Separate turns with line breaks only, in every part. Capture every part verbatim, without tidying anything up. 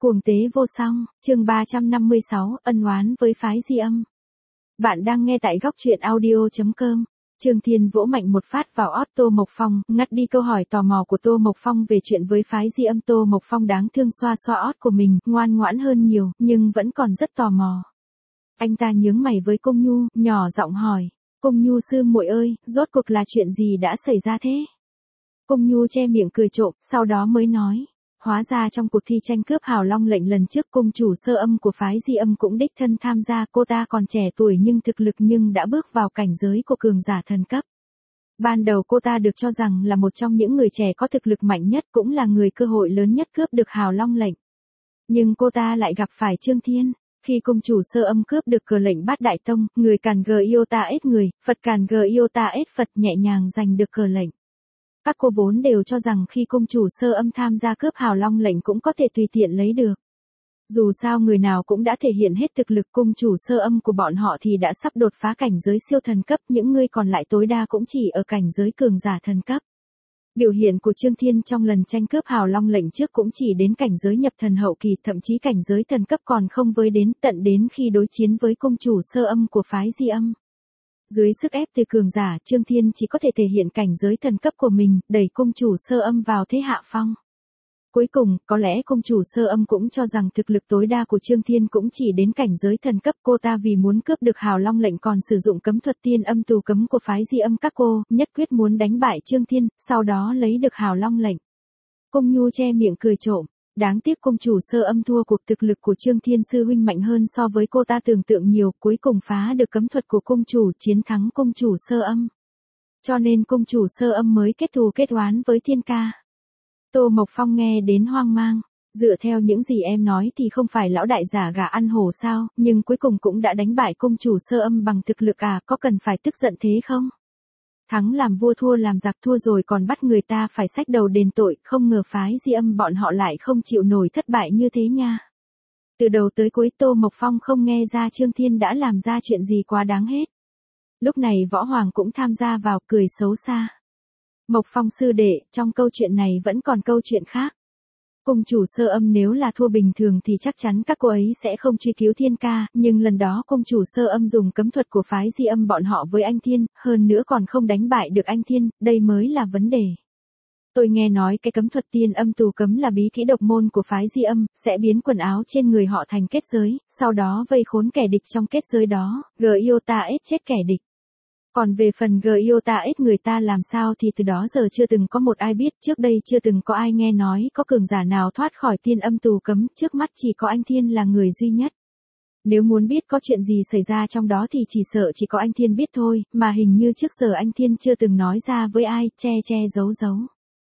Cuồng tế vô song, chương ba trăm năm mươi sáu, ân oán với phái Di Âm. Bạn đang nghe tại góc truyện audio chấm com. Trương Thiên vỗ mạnh một phát vào ót Tô Mộc Phong, ngắt đi câu hỏi tò mò của Tô Mộc Phong về chuyện với phái Di Âm. Tô Mộc Phong đáng thương xoa xoa ót của mình, ngoan ngoãn hơn nhiều, nhưng vẫn còn rất tò mò. Anh ta nhướng mày với Cung Nhu, nhỏ giọng hỏi, Cung Nhu sư muội ơi, rốt cuộc là chuyện gì đã xảy ra thế? Cung Nhu che miệng cười trộm, sau đó mới nói. Hóa ra trong cuộc thi tranh cướp hào long lệnh lần trước cung chủ Sơ Âm của phái Di Âm cũng đích thân tham gia. Cô ta còn trẻ tuổi nhưng thực lực nhưng đã bước vào cảnh giới của cường giả thần cấp. Ban đầu cô ta được cho rằng là một trong những người trẻ có thực lực mạnh nhất, cũng là người cơ hội lớn nhất cướp được hào long lệnh. Nhưng cô ta lại gặp phải Trương Thiên. Khi cung chủ Sơ Âm cướp được cờ lệnh Bát Đại Tông, người càn gờ Iota ết người, Phật càn gờ Iota ết Phật nhẹ nhàng giành được cờ lệnh. Các cô vốn đều cho rằng khi cung chủ Sơ Âm tham gia cướp hào long lệnh cũng có thể tùy tiện lấy được. Dù sao người nào cũng đã thể hiện hết thực lực, cung chủ Sơ Âm của bọn họ thì đã sắp đột phá cảnh giới siêu thần cấp, những người còn lại tối đa cũng chỉ ở cảnh giới cường giả thần cấp. Biểu hiện của Trương Thiên trong lần tranh cướp hào long lệnh trước cũng chỉ đến cảnh giới nhập thần hậu kỳ, thậm chí cảnh giới thần cấp còn không với đến, tận đến khi đối chiến với cung chủ Sơ Âm của phái Di Âm. Dưới sức ép từ cường giả, Trương Thiên chỉ có thể thể hiện cảnh giới thần cấp của mình, đẩy cung chủ Sơ Âm vào thế hạ phong. Cuối cùng, có lẽ cung chủ Sơ Âm cũng cho rằng thực lực tối đa của Trương Thiên cũng chỉ đến cảnh giới thần cấp. Cô ta vì muốn cướp được hào long lệnh còn sử dụng cấm thuật tiên âm tù cấm của phái Di Âm các cô, nhất quyết muốn đánh bại Trương Thiên, sau đó lấy được hào long lệnh. Cung Nhu che miệng cười trộm. Đáng tiếc cung chủ Sơ Âm thua cuộc, thực lực của Trương Thiên sư huynh mạnh hơn so với cô ta tưởng tượng nhiều, cuối cùng phá được cấm thuật của cung chủ, chiến thắng cung chủ Sơ Âm. Cho nên cung chủ Sơ Âm mới kết thù kết oán với Thiên ca. Tô Mộc Phong nghe đến hoang mang, dựa theo những gì em nói thì không phải lão đại giả gà ăn hổ sao, nhưng cuối cùng cũng đã đánh bại cung chủ Sơ Âm bằng thực lực à, có cần phải tức giận thế không? Thắng làm vua thua làm giặc, thua rồi còn bắt người ta phải xách đầu đền tội, không ngờ phái Di Âm bọn họ lại không chịu nổi thất bại như thế nha. Từ đầu tới cuối Tô Mộc Phong không nghe ra Trương Thiên đã làm ra chuyện gì quá đáng hết. Lúc này Võ Hoàng cũng tham gia vào, cười xấu xa. Mộc Phong sư đệ, trong câu chuyện này vẫn còn câu chuyện khác. Cung chủ Sơ Âm nếu là thua bình thường thì chắc chắn các cô ấy sẽ không truy cứu Thiên ca, nhưng lần đó cung chủ Sơ Âm dùng cấm thuật của phái Di Âm bọn họ với anh Thiên, hơn nữa còn không đánh bại được anh Thiên, đây mới là vấn đề. Tôi nghe nói cái cấm thuật tiên âm tù cấm là bí kỹ độc môn của phái Di Âm, sẽ biến quần áo trên người họ thành kết giới, sau đó vây khốn kẻ địch trong kết giới đó, Giota ết chết kẻ địch. Còn về phần Giota ết người ta làm sao thì từ đó giờ chưa từng có một ai biết, trước đây chưa từng có ai nghe nói có cường giả nào thoát khỏi tiên âm tù cấm, trước mắt chỉ có anh Thiên là người duy nhất. Nếu muốn biết có chuyện gì xảy ra trong đó thì chỉ sợ chỉ có anh Thiên biết thôi, mà hình như trước giờ anh Thiên chưa từng nói ra với ai, che che giấu giấu.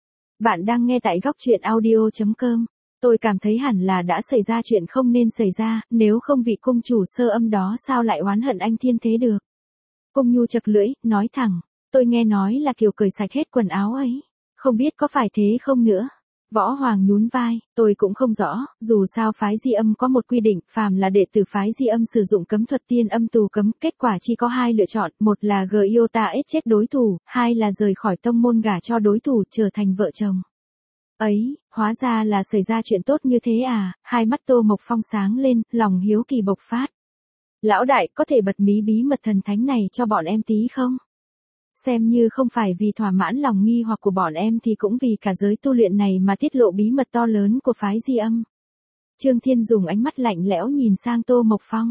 Bạn đang nghe tại góc truyện audio chấm com. Tôi cảm thấy hẳn là đã xảy ra chuyện không nên xảy ra, nếu không vị cung chủ Sơ Âm đó sao lại oán hận anh Thiên thế được. Cung Nhu chật lưỡi, nói thẳng, tôi nghe nói là kiểu cởi sạch hết quần áo ấy, không biết có phải thế không nữa. Võ Hoàng nhún vai, tôi cũng không rõ, dù sao phái Di Âm có một quy định, phàm là đệ tử phái Di Âm sử dụng cấm thuật tiên âm tù cấm, kết quả chỉ có hai lựa chọn, một là Giota ết chết đối thủ, hai là rời khỏi tông môn gả cho đối thủ, trở thành vợ chồng. Ấy, hóa ra là xảy ra chuyện tốt như thế à, hai mắt Tô Mộc Phong sáng lên, lòng hiếu kỳ bộc phát. Lão đại, có thể bật mí bí mật thần thánh này cho bọn em tí không? Xem như không phải vì thỏa mãn lòng nghi hoặc của bọn em thì cũng vì cả giới tu luyện này mà tiết lộ bí mật to lớn của phái Di Âm. Trương Thiên dùng ánh mắt lạnh lẽo nhìn sang Tô Mộc Phong.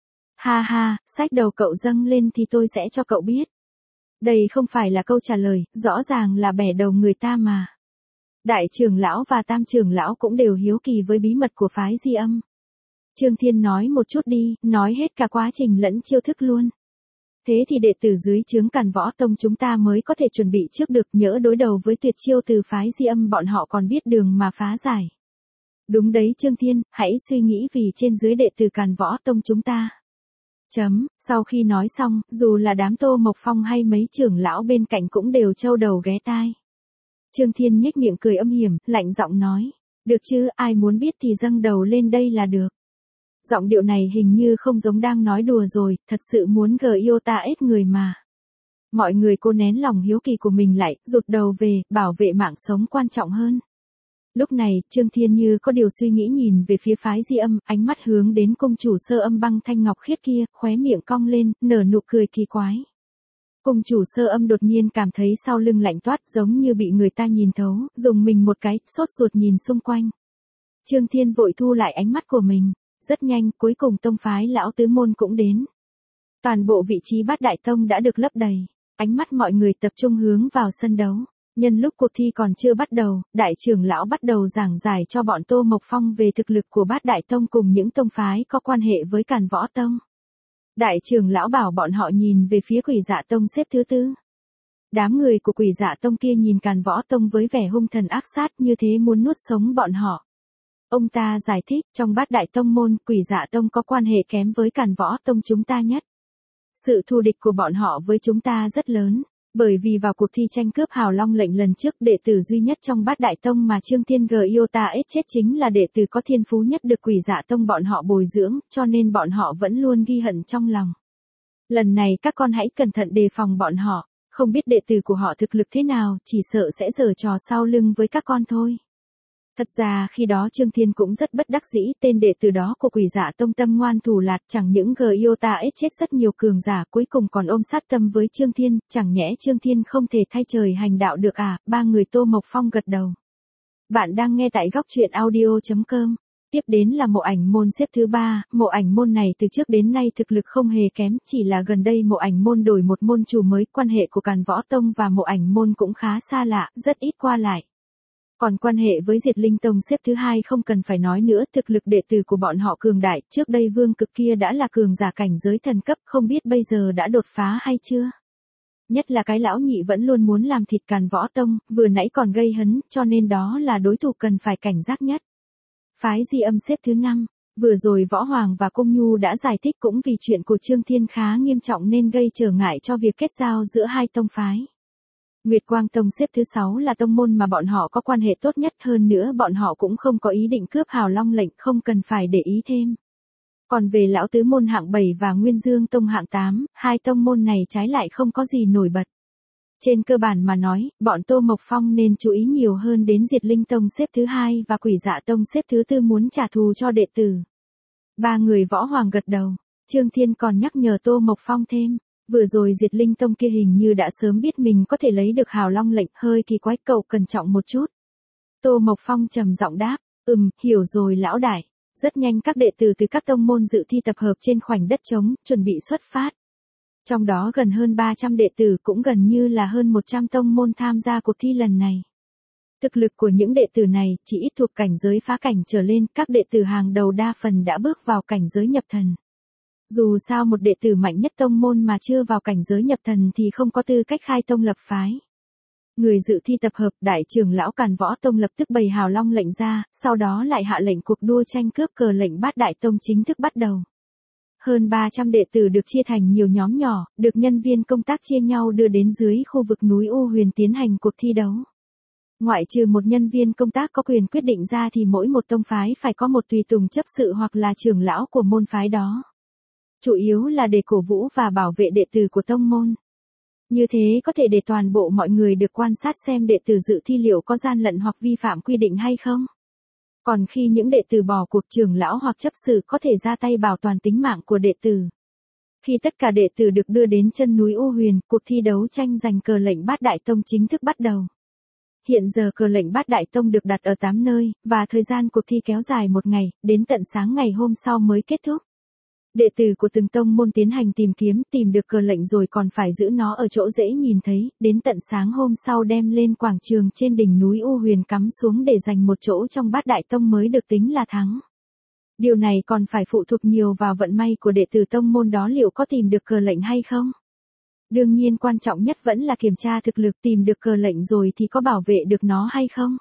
Ha ha, xách đầu cậu dâng lên thì tôi sẽ cho cậu biết. Đây không phải là câu trả lời, rõ ràng là bẻ đầu người ta mà. Đại trưởng lão và tam trưởng lão cũng đều hiếu kỳ với bí mật của phái Di Âm. Trương Thiên nói một chút đi, nói hết cả quá trình lẫn chiêu thức luôn. Thế thì đệ tử dưới trướng Càn Võ Tông chúng ta mới có thể chuẩn bị trước được, nhỡ đối đầu với tuyệt chiêu từ phái Di Âm bọn họ còn biết đường mà phá giải. Đúng đấy Trương Thiên, hãy suy nghĩ vì trên dưới đệ tử Càn Võ Tông chúng ta. Chấm, sau khi nói xong, dù là đám Tô Mộc Phong hay mấy trưởng lão bên cạnh cũng đều trâu đầu ghé tai. Trương Thiên nhếch miệng cười âm hiểm, lạnh giọng nói, được chứ, ai muốn biết thì dâng đầu lên đây là được. Giọng điệu này hình như không giống đang nói đùa rồi, thật sự muốn Giota ết người mà. Mọi người cố nén lòng hiếu kỳ của mình lại, rụt đầu về, bảo vệ mạng sống quan trọng hơn. Lúc này, Trương Thiên như có điều suy nghĩ nhìn về phía phái Di Âm, ánh mắt hướng đến cung chủ Sơ Âm Băng Thanh Ngọc Khiết kia, khóe miệng cong lên, nở nụ cười kỳ quái. Cung chủ Sơ Âm đột nhiên cảm thấy sau lưng lạnh toát giống như bị người ta nhìn thấu, dùng mình một cái, sốt ruột nhìn xung quanh. Trương Thiên vội thu lại ánh mắt của mình. Rất nhanh, cuối cùng tông phái lão tứ môn cũng đến. Toàn bộ vị trí bát đại tông đã được lấp đầy. Ánh mắt mọi người tập trung hướng vào sân đấu. Nhân lúc cuộc thi còn chưa bắt đầu, đại trưởng lão bắt đầu giảng giải cho bọn Tô Mộc Phong về thực lực của bát đại tông cùng những tông phái có quan hệ với Càn Võ Tông. Đại trưởng lão bảo bọn họ nhìn về phía Quỷ Dạ Tông xếp thứ tư. Đám người của Quỷ Dạ Tông kia nhìn Càn Võ Tông với vẻ hung thần ác sát như thế muốn nuốt sống bọn họ. Ông ta giải thích, trong bát đại tông môn, Quỷ Dạ Tông có quan hệ kém với Càn Võ Tông chúng ta nhất. Sự thù địch của bọn họ với chúng ta rất lớn, bởi vì vào cuộc thi tranh cướp Hào Long lệnh lần trước, đệ tử duy nhất trong bát đại tông mà Trương Thiên Giota ết chết chính là đệ tử có thiên phú nhất được Quỷ Dạ Tông bọn họ bồi dưỡng, cho nên bọn họ vẫn luôn ghi hận trong lòng. Lần này các con hãy cẩn thận đề phòng bọn họ, không biết đệ tử của họ thực lực thế nào, chỉ sợ sẽ giở trò sau lưng với các con thôi. Thật ra khi đó Trương Thiên cũng rất bất đắc dĩ, tên đệ tử đó của Quỷ Dạ Tông tâm ngoan thủ lạt, chẳng những Giota ết chết rất nhiều cường giả, cuối cùng còn ôm sát tâm với Trương Thiên, chẳng nhẽ Trương Thiên không thể thay trời hành đạo được à? Ba người Tô Mộc Phong gật đầu. Bạn đang nghe tại góc truyện audio chấm com. Tiếp đến là Mộ Ảnh môn xếp thứ ba, Mộ Ảnh môn này từ trước đến nay thực lực không hề kém, chỉ là gần đây Mộ Ảnh môn đổi một môn chủ mới, quan hệ của Càn Võ Tông và Mộ Ảnh môn cũng khá xa lạ, rất ít qua lại. Còn quan hệ với Diệt Linh Tông xếp thứ hai không cần phải nói nữa, thực lực đệ tử của bọn họ cường đại, trước đây Vương Cực kia đã là cường giả cảnh giới thần cấp, không biết bây giờ đã đột phá hay chưa. Nhất là cái lão nhị vẫn luôn muốn làm thịt Càn Võ Tông, vừa nãy còn gây hấn, cho nên đó là đối thủ cần phải cảnh giác nhất. Phái Di Âm xếp thứ năm, vừa rồi Võ Hoàng và Cung Nhu đã giải thích cũng vì chuyện của Trương Thiên khá nghiêm trọng nên gây trở ngại cho việc kết giao giữa hai tông phái. Nguyệt Quang Tông xếp thứ sáu là tông môn mà bọn họ có quan hệ tốt nhất, hơn nữa bọn họ cũng không có ý định cướp Hào Long lệnh, không cần phải để ý thêm. Còn về lão tứ môn hạng bảy và Nguyên Dương Tông hạng tám, hai tông môn này trái lại không có gì nổi bật. Trên cơ bản mà nói, bọn Tô Mộc Phong nên chú ý nhiều hơn đến Diệt Linh Tông xếp thứ hai và Quỷ Dạ Tông xếp thứ tư muốn trả thù cho đệ tử. Ba người Võ Hoàng gật đầu, Trương Thiên còn nhắc nhở Tô Mộc Phong thêm. Vừa rồi Diệt Linh Tông kia hình như đã sớm biết mình có thể lấy được Hào Long lệnh, hơi kỳ quái, cậu cẩn trọng một chút. Tô Mộc Phong trầm giọng đáp, ừm, hiểu rồi lão đại. Rất nhanh các đệ tử từ các tông môn dự thi tập hợp trên khoảnh đất trống, chuẩn bị xuất phát. Trong đó gần hơn ba trăm đệ tử, cũng gần như là hơn một trăm tông môn tham gia cuộc thi lần này. Thực lực của những đệ tử này chỉ ít thuộc cảnh giới phá cảnh trở lên, các đệ tử hàng đầu đa phần đã bước vào cảnh giới nhập thần. Dù sao một đệ tử mạnh nhất tông môn mà chưa vào cảnh giới nhập thần thì không có tư cách khai tông lập phái. Người dự thi tập hợp, đại trưởng lão Càn Võ Tông lập tức bày Hào Long lệnh ra, sau đó lại hạ lệnh cuộc đua tranh cướp cờ lệnh bát đại tông chính thức bắt đầu. Hơn ba trăm đệ tử được chia thành nhiều nhóm nhỏ, được nhân viên công tác chia nhau đưa đến dưới khu vực núi U Huyền tiến hành cuộc thi đấu. Ngoại trừ một nhân viên công tác có quyền quyết định ra thì mỗi một tông phái phải có một tùy tùng chấp sự hoặc là trưởng lão của môn phái đó. Chủ yếu là để cổ vũ và bảo vệ đệ tử của tông môn. Như thế có thể để toàn bộ mọi người được quan sát xem đệ tử dự thi liệu có gian lận hoặc vi phạm quy định hay không. Còn khi những đệ tử bỏ cuộc, trưởng lão hoặc chấp sự có thể ra tay bảo toàn tính mạng của đệ tử. Khi tất cả đệ tử được đưa đến chân núi U Huyền, cuộc thi đấu tranh giành cờ lệnh bát đại tông chính thức bắt đầu. Hiện giờ cờ lệnh bát đại tông được đặt ở tám nơi, và thời gian cuộc thi kéo dài một ngày, đến tận sáng ngày hôm sau mới kết thúc. Đệ tử của từng tông môn tiến hành tìm kiếm, tìm được cờ lệnh rồi còn phải giữ nó ở chỗ dễ nhìn thấy, đến tận sáng hôm sau đem lên quảng trường trên đỉnh núi U Huyền cắm xuống để giành một chỗ trong bát đại tông mới được tính là thắng. Điều này còn phải phụ thuộc nhiều vào vận may của đệ tử tông môn đó liệu có tìm được cờ lệnh hay không. Đương nhiên quan trọng nhất vẫn là kiểm tra thực lực, tìm được cờ lệnh rồi thì có bảo vệ được nó hay không.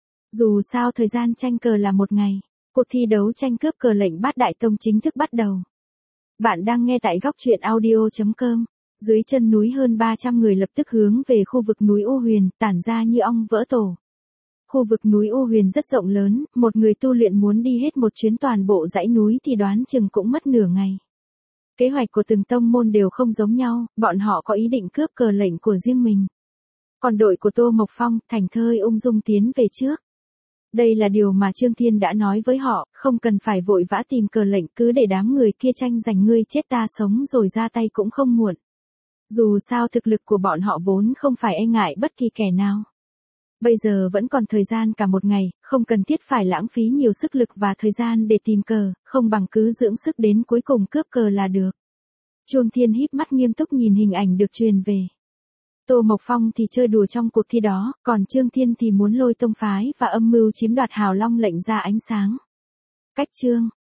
Dù sao thời gian tranh cờ là một ngày, cuộc thi đấu tranh cướp cờ lệnh bát đại tông chính thức bắt đầu. Bạn đang nghe tại góc truyện audio chấm com. Dưới chân núi hơn ba trăm người lập tức hướng về khu vực núi U Huyền, tản ra như ong vỡ tổ. Khu vực núi U Huyền rất rộng lớn, một người tu luyện muốn đi hết một chuyến toàn bộ dãy núi thì đoán chừng cũng mất nửa ngày. Kế hoạch của từng tông môn đều không giống nhau, bọn họ có ý định cướp cờ lệnh của riêng mình. Còn đội của Tô Mộc Phong, thảnh thơi ung dung tiến về trước. Đây là điều mà Trương Thiên đã nói với họ, không cần phải vội vã tìm cờ lệnh, cứ để đám người kia tranh giành ngươi chết ta sống rồi ra tay cũng không muộn. Dù sao thực lực của bọn họ vốn không phải e ngại bất kỳ kẻ nào. Bây giờ vẫn còn thời gian cả một ngày, không cần thiết phải lãng phí nhiều sức lực và thời gian để tìm cờ, không bằng cứ dưỡng sức đến cuối cùng cướp cờ là được. Trương Thiên híp mắt nghiêm túc nhìn hình ảnh được truyền về. Tô Mộc Phong thì chơi đùa trong cuộc thi đó, còn Trương Thiên thì muốn lôi tông phái và âm mưu chiếm đoạt Hào Long lệnh ra ánh sáng. Cách chương